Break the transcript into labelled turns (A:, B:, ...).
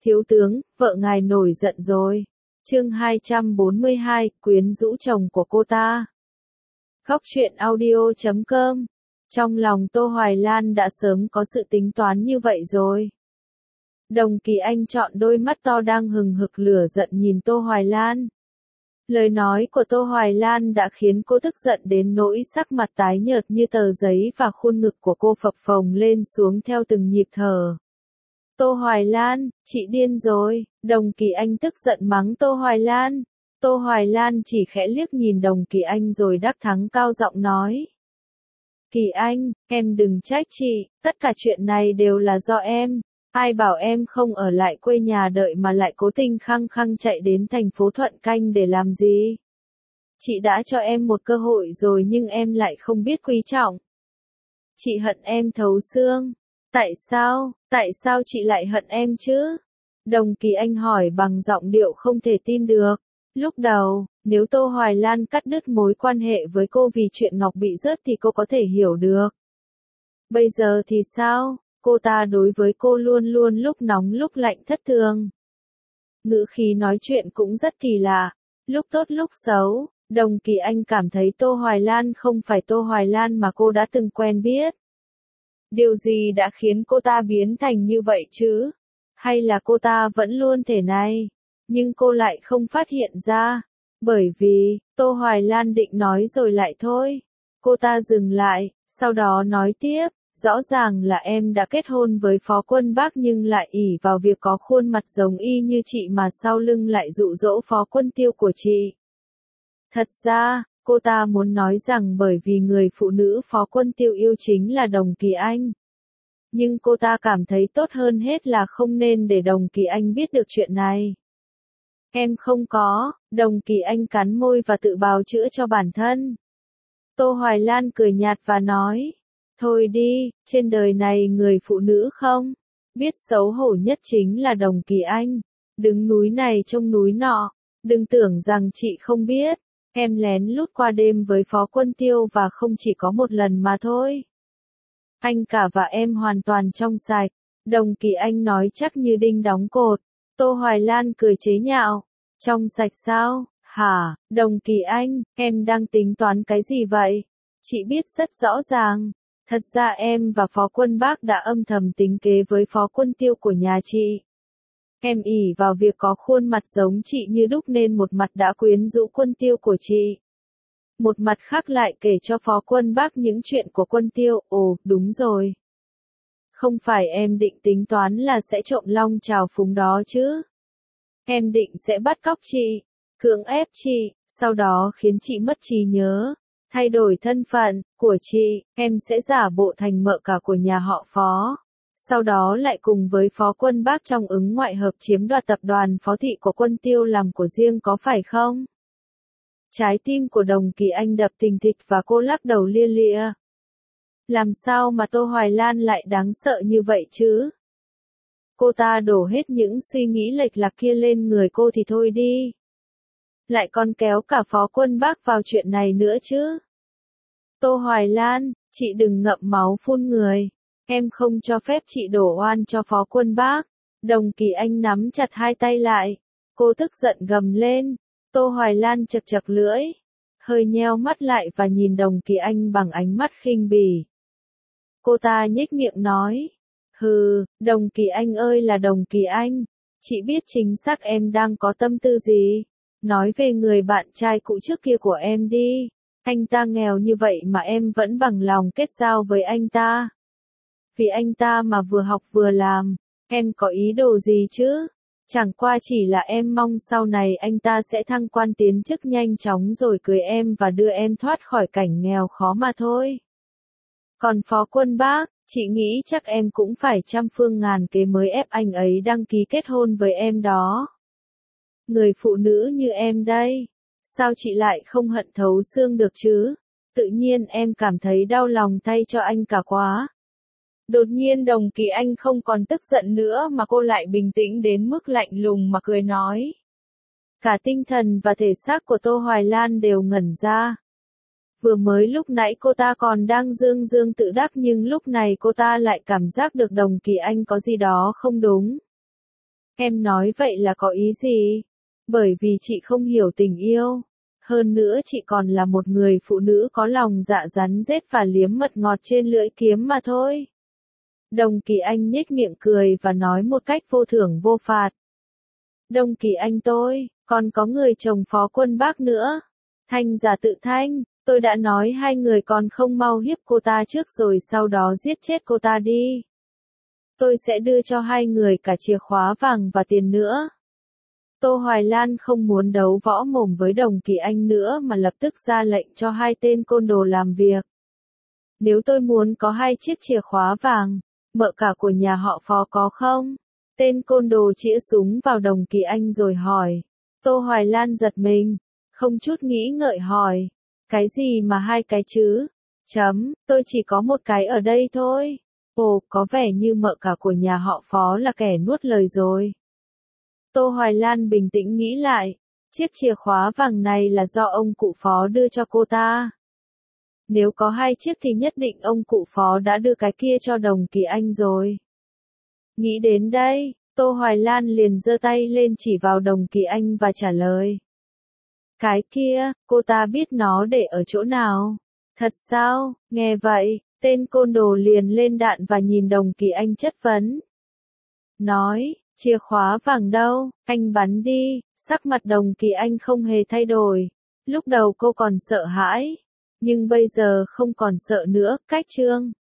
A: Thiếu tướng, vợ ngài nổi giận rồi. Chương 242, quyến rũ chồng của cô ta. Góc truyện audio.com. Trong lòng Tô Hoài Lan đã sớm có sự tính toán như vậy rồi. Đồng Kỳ Anh chọn đôi mắt to đang hừng hực lửa giận nhìn Tô Hoài Lan. Lời nói của Tô Hoài Lan đã khiến cô tức giận đến nỗi sắc mặt tái nhợt như tờ giấy và khuôn ngực của cô phập phồng lên xuống theo từng nhịp thở. Tô Hoài Lan, chị điên rồi, Đồng Kỳ Anh tức giận mắng Tô Hoài Lan. Tô Hoài Lan chỉ khẽ liếc nhìn Đồng Kỳ Anh rồi đắc thắng cao giọng nói. Kỳ Anh, em đừng trách chị, tất cả chuyện này đều là do em. Ai bảo em không ở lại quê nhà đợi mà lại cố tình khăng khăng chạy đến thành phố Thuận Canh để làm gì? Chị đã cho em một cơ hội rồi nhưng em lại không biết quý trọng. Chị hận em thấu xương. Tại sao chị lại hận em chứ? Đồng Kỳ Anh hỏi bằng giọng điệu không thể tin được. Lúc đầu, nếu Tô Hoài Lan cắt đứt mối quan hệ với cô vì chuyện Ngọc bị rớt thì cô có thể hiểu được. Bây giờ thì sao? Cô ta đối với cô luôn luôn lúc nóng lúc lạnh thất thường. Ngữ khí nói chuyện cũng rất kỳ lạ, lúc tốt lúc xấu. Đồng Kỳ Anh cảm thấy Tô Hoài Lan không phải Tô Hoài Lan mà cô đã từng quen biết. Điều gì đã khiến cô ta biến thành như vậy chứ? Hay là cô ta vẫn luôn thế này? Nhưng cô lại không phát hiện ra. Bởi vì, Tô Hoài Lan định nói rồi lại thôi. Cô ta dừng lại, sau đó nói tiếp. Rõ ràng là em đã kết hôn với Phó Quân Bác nhưng lại ỷ vào việc có khuôn mặt giống y như chị mà sau lưng lại dụ dỗ Phó Quân Tiêu của chị. Thật ra, cô ta muốn nói rằng bởi vì người phụ nữ Phó Quân Tiêu yêu chính là Đồng Kỳ Anh. Nhưng cô ta cảm thấy tốt hơn hết là không nên để Đồng Kỳ Anh biết được chuyện này. Em không có, Đồng Kỳ Anh cắn môi và tự bào chữa cho bản thân. Tô Hoài Lan cười nhạt và nói. Thôi đi, trên đời này người phụ nữ không biết xấu hổ nhất chính là Đồng Kỳ Anh. Đứng núi này trông núi nọ, đừng tưởng rằng chị không biết, em lén lút qua đêm với Phó Quân Tiêu và không chỉ có một lần mà thôi. Anh cả và em hoàn toàn trong sạch, Đồng Kỳ Anh nói chắc như đinh đóng cột. Tô Hoài Lan cười chế nhạo, trong sạch sao, hả, Đồng Kỳ Anh, em đang tính toán cái gì vậy? Chị biết rất rõ ràng. Thật ra em và Phó Quân Bác đã âm thầm tính kế với Phó Quân Tiêu của nhà chị. Em ỷ vào việc có khuôn mặt giống chị như đúc nên một mặt đã quyến rũ Quân Tiêu của chị. Một mặt khác lại kể cho Phó Quân Bác những chuyện của Quân Tiêu. Ồ, đúng rồi. Không phải em định tính toán là sẽ trộm long trào phúng đó chứ. Em định sẽ bắt cóc chị, cưỡng ép chị, sau đó khiến chị mất trí nhớ. Thay đổi thân phận của chị, em sẽ giả bộ thành mợ cả của nhà họ Phó. Sau đó lại cùng với Phó Quân Bác trong ứng ngoại hợp chiếm đoạt tập đoàn Phó Thị của Quân Tiêu làm của riêng có phải không? Trái tim của Đồng Kỳ Anh đập thình thịch và cô lắc đầu lia lịa. Làm sao mà Tô Hoài Lan lại đáng sợ như vậy chứ? Cô ta đổ hết những suy nghĩ lệch lạc kia lên người cô thì thôi đi. Lại còn kéo cả Phó Quân Bác vào chuyện này nữa chứ. Tô Hoài Lan, chị đừng ngậm máu phun người. Em không cho phép chị đổ oan cho Phó Quân Bác. Đồng Kỳ Anh nắm chặt hai tay lại. Cô tức giận gầm lên. Tô Hoài Lan chật chật lưỡi. Hơi nheo mắt lại và nhìn Đồng Kỳ Anh bằng ánh mắt khinh bỉ. Cô ta nhếch miệng nói. Hừ, Đồng Kỳ Anh ơi là Đồng Kỳ Anh. Chị biết chính xác em đang có tâm tư gì. Nói về người bạn trai cũ trước kia của em đi. Anh ta nghèo như vậy mà em vẫn bằng lòng kết giao với anh ta. Vì anh ta mà vừa học vừa làm, em có ý đồ gì chứ? Chẳng qua chỉ là em mong sau này anh ta sẽ thăng quan tiến chức nhanh chóng rồi cưới em và đưa em thoát khỏi cảnh nghèo khó mà thôi. Còn Phó Quân Bác, chị nghĩ chắc em cũng phải trăm phương ngàn kế mới ép anh ấy đăng ký kết hôn với em đó. Người phụ nữ như em đây, sao chị lại không hận thấu xương được chứ? Tự nhiên em cảm thấy đau lòng thay cho anh cả quá. Đột nhiên Đồng Kỳ Anh không còn tức giận nữa mà cô lại bình tĩnh đến mức lạnh lùng mà cười nói. Cả tinh thần và thể xác của Tô Hoài Lan đều ngẩn ra. Vừa mới lúc nãy cô ta còn đang dương dương tự đắc nhưng lúc này cô ta lại cảm giác được Đồng Kỳ Anh có gì đó không đúng. Em nói vậy là có ý gì? Bởi vì chị không hiểu tình yêu. Hơn nữa chị còn là một người phụ nữ có lòng dạ rắn rết và liếm mật ngọt trên lưỡi kiếm mà thôi. Đồng Kỳ Anh nhếch miệng cười và nói một cách vô thưởng vô phạt. Đồng Kỳ Anh còn có người chồng Phó Quân Bác nữa. Thanh giả tự thanh, tôi đã nói hai người còn không mau hiếp cô ta trước rồi sau đó giết chết cô ta đi. Tôi sẽ đưa cho hai người cả chìa khóa vàng và tiền nữa. Tô Hoài Lan không muốn đấu võ mồm với Đồng Kỳ Anh nữa mà lập tức ra lệnh cho hai tên côn đồ làm việc. Nếu tôi muốn có 2 chiếc chìa khóa vàng, mợ cả của nhà họ Phó có không? Tên côn đồ chĩa súng vào Đồng Kỳ Anh rồi hỏi. Tô Hoài Lan giật mình, không chút nghĩ ngợi hỏi. Cái gì mà 2 cái chứ? Tôi chỉ có 1 cái ở đây thôi. Ồ, có vẻ như mợ cả của nhà họ Phó là kẻ nuốt lời rồi. Tô Hoài Lan bình tĩnh nghĩ lại, chiếc chìa khóa vàng này là do ông cụ Phó đưa cho cô ta. Nếu có 2 chiếc thì nhất định ông cụ Phó đã đưa cái kia cho Đồng Kỳ Anh rồi. Nghĩ đến đây, Tô Hoài Lan liền giơ tay lên chỉ vào Đồng Kỳ Anh và trả lời. Cái kia, cô ta biết nó để ở chỗ nào? Thật sao? Nghe vậy, tên côn đồ liền lên đạn và nhìn Đồng Kỳ Anh chất vấn. Nói, chìa khóa vàng đâu, anh bắn đi, sắc mặt Đồng Kỳ Anh không hề thay đổi. Lúc đầu cô còn sợ hãi, nhưng bây giờ không còn sợ nữa, cách chương.